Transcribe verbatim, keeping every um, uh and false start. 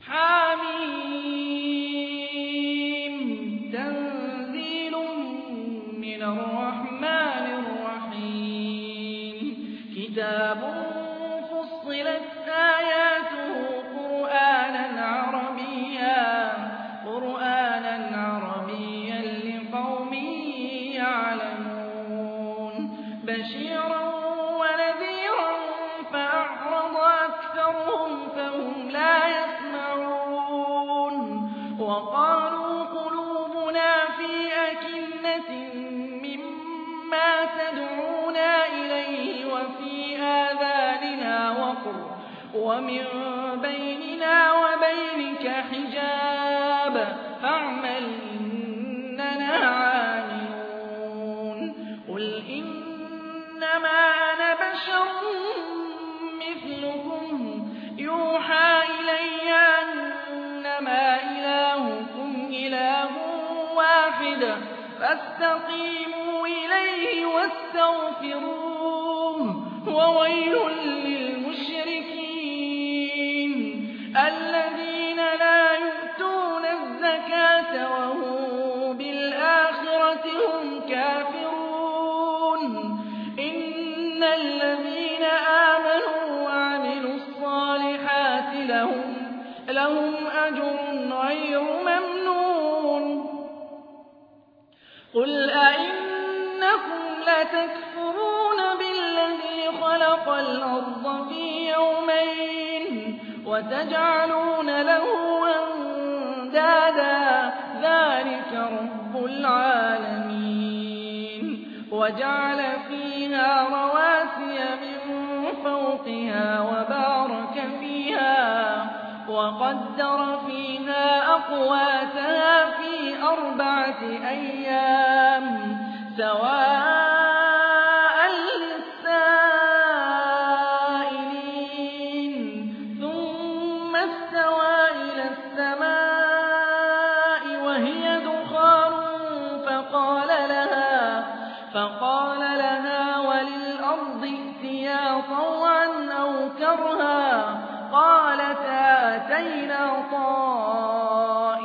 حم تنزيل من الرحمن الرحيم كتاب فصلت آياته قرآنا عربيا قرآنا عربيا لقوم يعلمون بشيرا ونذيرا فأعرض أكثرهم فهم لا يسمعون وقالوا قلوبنا في أكنة مما تدعونا إليه وفي آذاننا وقر ومن بيننا وبينك حجاب فاعمل إننا عاملون قل إنما أنا بشر مثلكم يوحى إلي أنما إلهكم إله واحد فاستقيموا إليه واستغفروه وويل للمشركين الذين لا يؤتون الزكاة وهم بالآخرة هم كافرون إن الذين آمنوا وعملوا الصالحات لهم لهم أجر غير ممنون قل أئنكم لتكفرون بالذي خلق الأرض في يومين وتجعلون له أندادا ذلك رب العالمين وجعل فيها رواسي من فوقها وبارك فيها وقدر فيها أقواتها في أربعة أيام سواء للسائلين ثم استوى إلى السماء وهي دخان فقال لها فقال لها وللأرض ائتيا طوعا أو كرها قالتا أتينا طائعين